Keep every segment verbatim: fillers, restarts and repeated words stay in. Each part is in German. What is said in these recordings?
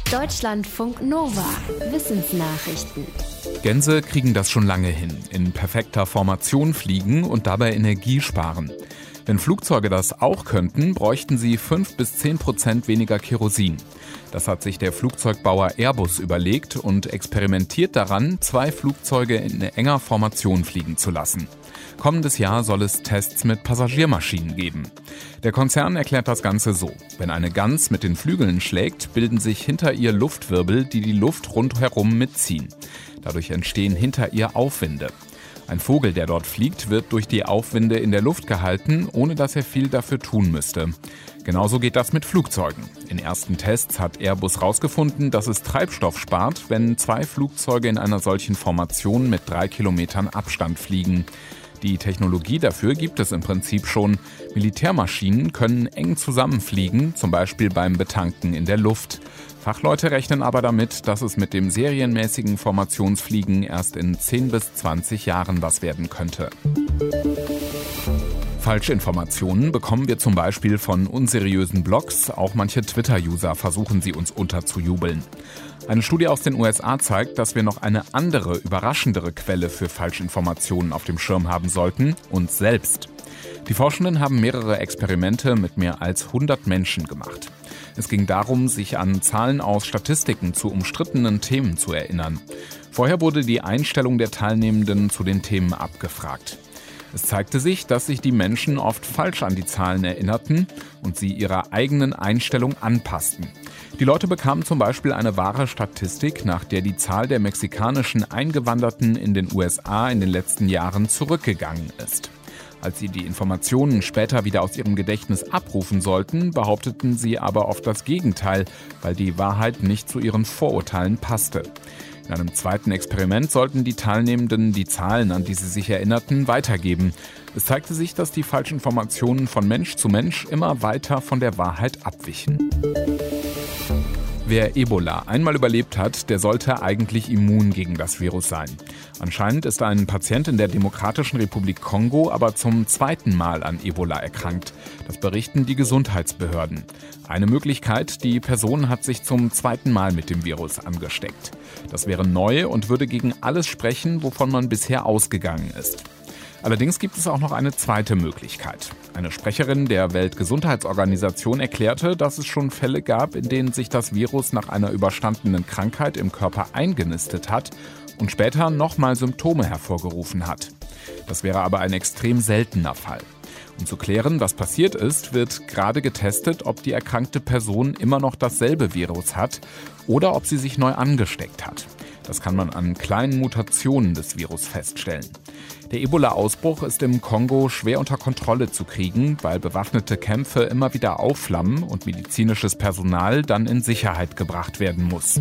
Deutschlandfunk Nova. Wissensnachrichten. Gänse kriegen das schon lange hin. In perfekter Formation fliegen und dabei Energie sparen. Wenn Flugzeuge das auch könnten, bräuchten sie fünf bis zehn Prozent weniger Kerosin. Das hat sich der Flugzeugbauer Airbus überlegt und experimentiert daran, zwei Flugzeuge in enger Formation fliegen zu lassen. Kommendes Jahr soll es Tests mit Passagiermaschinen geben. Der Konzern erklärt das Ganze so: Wenn eine Gans mit den Flügeln schlägt, bilden sich hinter ihr Luftwirbel, die die Luft rundherum mitziehen. Dadurch entstehen hinter ihr Aufwinde. Ein Vogel, der dort fliegt, wird durch die Aufwinde in der Luft gehalten, ohne dass er viel dafür tun müsste. Genauso geht das mit Flugzeugen. In ersten Tests hat Airbus herausgefunden, dass es Treibstoff spart, wenn zwei Flugzeuge in einer solchen Formation mit drei Kilometern Abstand fliegen. Die Technologie dafür gibt es im Prinzip schon. Militärmaschinen können eng zusammenfliegen, zum Beispiel beim Betanken in der Luft. Fachleute rechnen aber damit, dass es mit dem serienmäßigen Formationsfliegen erst in zehn bis zwanzig Jahren was werden könnte. Falschinformationen bekommen wir zum Beispiel von unseriösen Blogs. Auch manche Twitter-User versuchen sie uns unterzujubeln. Eine Studie aus den U S A zeigt, dass wir noch eine andere, überraschendere Quelle für Falschinformationen auf dem Schirm haben sollten: uns selbst. Die Forschenden haben mehrere Experimente mit mehr als hundert Menschen gemacht. Es ging darum, sich an Zahlen aus Statistiken zu umstrittenen Themen zu erinnern. Vorher wurde die Einstellung der Teilnehmenden zu den Themen abgefragt. Es zeigte sich, dass sich die Menschen oft falsch an die Zahlen erinnerten und sie ihrer eigenen Einstellung anpassten. Die Leute bekamen zum Beispiel eine wahre Statistik, nach der die Zahl der mexikanischen Eingewanderten in den U S A in den letzten Jahren zurückgegangen ist. Als sie die Informationen später wieder aus ihrem Gedächtnis abrufen sollten, behaupteten sie aber oft das Gegenteil, weil die Wahrheit nicht zu ihren Vorurteilen passte. In einem zweiten Experiment sollten die Teilnehmenden die Zahlen, an die sie sich erinnerten, weitergeben. Es zeigte sich, dass die Falschinformationen von Mensch zu Mensch immer weiter von der Wahrheit abwichen. Wer Ebola einmal überlebt hat, der sollte eigentlich immun gegen das Virus sein. Anscheinend ist ein Patient in der Demokratischen Republik Kongo aber zum zweiten Mal an Ebola erkrankt. Das berichten die Gesundheitsbehörden. Eine Möglichkeit: die Person hat sich zum zweiten Mal mit dem Virus angesteckt. Das wäre neu und würde gegen alles sprechen, wovon man bisher ausgegangen ist. Allerdings gibt es auch noch eine zweite Möglichkeit. Eine Sprecherin der Weltgesundheitsorganisation erklärte, dass es schon Fälle gab, in denen sich das Virus nach einer überstandenen Krankheit im Körper eingenistet hat und später nochmal Symptome hervorgerufen hat. Das wäre aber ein extrem seltener Fall. Um zu klären, was passiert ist, wird gerade getestet, ob die erkrankte Person immer noch dasselbe Virus hat oder ob sie sich neu angesteckt hat. Das kann man an kleinen Mutationen des Virus feststellen. Der Ebola-Ausbruch ist im Kongo schwer unter Kontrolle zu kriegen, weil bewaffnete Kämpfe immer wieder aufflammen und medizinisches Personal dann in Sicherheit gebracht werden muss.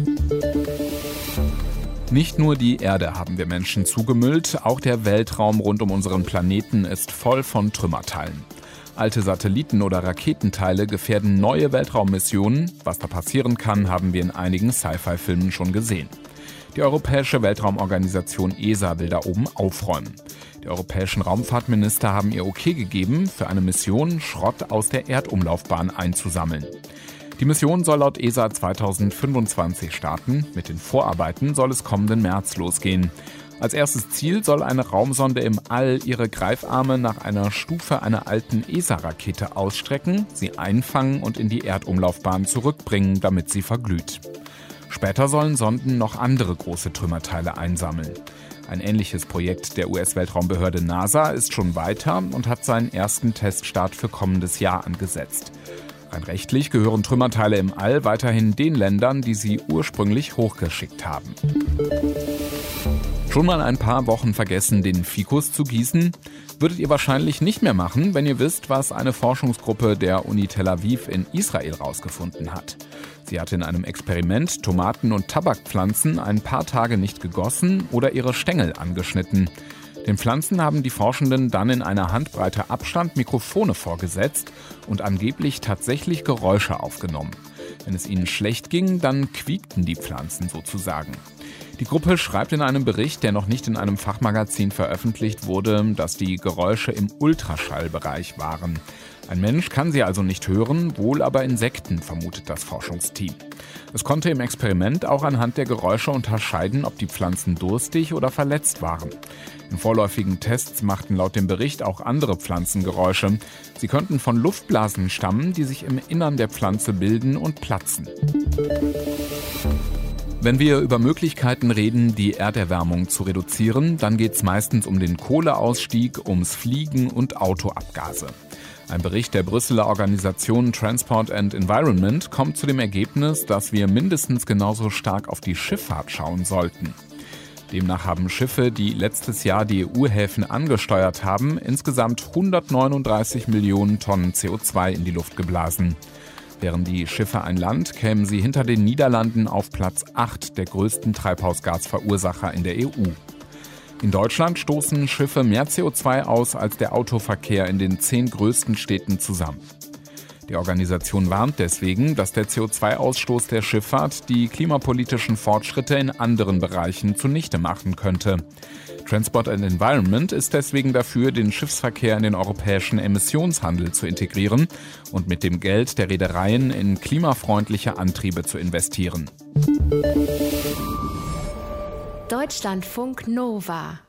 Nicht nur die Erde haben wir Menschen zugemüllt, auch der Weltraum rund um unseren Planeten ist voll von Trümmerteilen. Alte Satelliten oder Raketenteile gefährden neue Weltraummissionen. Was da passieren kann, haben wir in einigen Sci-Fi-Filmen schon gesehen. Die Europäische Weltraumorganisation E S A will da oben aufräumen. Die europäischen Raumfahrtminister haben ihr Okay gegeben, für eine Mission Schrott aus der Erdumlaufbahn einzusammeln. Die Mission soll laut E S A zweitausendfünfundzwanzig starten. Mit den Vorarbeiten soll es kommenden März losgehen. Als erstes Ziel soll eine Raumsonde im All ihre Greifarme nach einer Stufe einer alten E S A-Rakete ausstrecken, sie einfangen und in die Erdumlaufbahn zurückbringen, damit sie verglüht. Später sollen Sonden noch andere große Trümmerteile einsammeln. Ein ähnliches Projekt der U S-Weltraumbehörde NASA ist schon weiter und hat seinen ersten Teststart für kommendes Jahr angesetzt. Rein rechtlich gehören Trümmerteile im All weiterhin den Ländern, die sie ursprünglich hochgeschickt haben. Schon mal ein paar Wochen vergessen, den Fikus zu gießen? Würdet ihr wahrscheinlich nicht mehr machen, wenn ihr wisst, was eine Forschungsgruppe der Uni Tel Aviv in Israel rausgefunden hat. Sie hat in einem Experiment Tomaten- und Tabakpflanzen ein paar Tage nicht gegossen oder ihre Stängel angeschnitten. Den Pflanzen haben die Forschenden dann in einer Handbreite Abstand Mikrofone vorgesetzt und angeblich tatsächlich Geräusche aufgenommen. Wenn es ihnen schlecht ging, dann quiekten die Pflanzen sozusagen. Die Gruppe schreibt in einem Bericht, der noch nicht in einem Fachmagazin veröffentlicht wurde, dass die Geräusche im Ultraschallbereich waren. Ein Mensch kann sie also nicht hören, wohl aber Insekten, vermutet das Forschungsteam. Es konnte im Experiment auch anhand der Geräusche unterscheiden, ob die Pflanzen durstig oder verletzt waren. In vorläufigen Tests machten laut dem Bericht auch andere Pflanzen Geräusche. Sie könnten von Luftblasen stammen, die sich im Innern der Pflanze bilden und platzen. Wenn wir über Möglichkeiten reden, die Erderwärmung zu reduzieren, dann geht es meistens um den Kohleausstieg, ums Fliegen und Autoabgase. Ein Bericht der Brüsseler Organisation Transport and Environment kommt zu dem Ergebnis, dass wir mindestens genauso stark auf die Schifffahrt schauen sollten. Demnach haben Schiffe, die letztes Jahr die E U-Häfen angesteuert haben, insgesamt hundertneununddreißig Millionen Tonnen C O zwei in die Luft geblasen. Wären die Schiffe ein Land, kämen sie hinter den Niederlanden auf Platz acht der größten Treibhausgasverursacher in der E U. In Deutschland stoßen Schiffe mehr C O zwei aus als der Autoverkehr in den zehn größten Städten zusammen. Die Organisation warnt deswegen, dass der C O zwei Ausstoß der Schifffahrt die klimapolitischen Fortschritte in anderen Bereichen zunichte machen könnte. Transport and Environment ist deswegen dafür, den Schiffsverkehr in den europäischen Emissionshandel zu integrieren und mit dem Geld der Reedereien in klimafreundliche Antriebe zu investieren. Deutschlandfunk Nova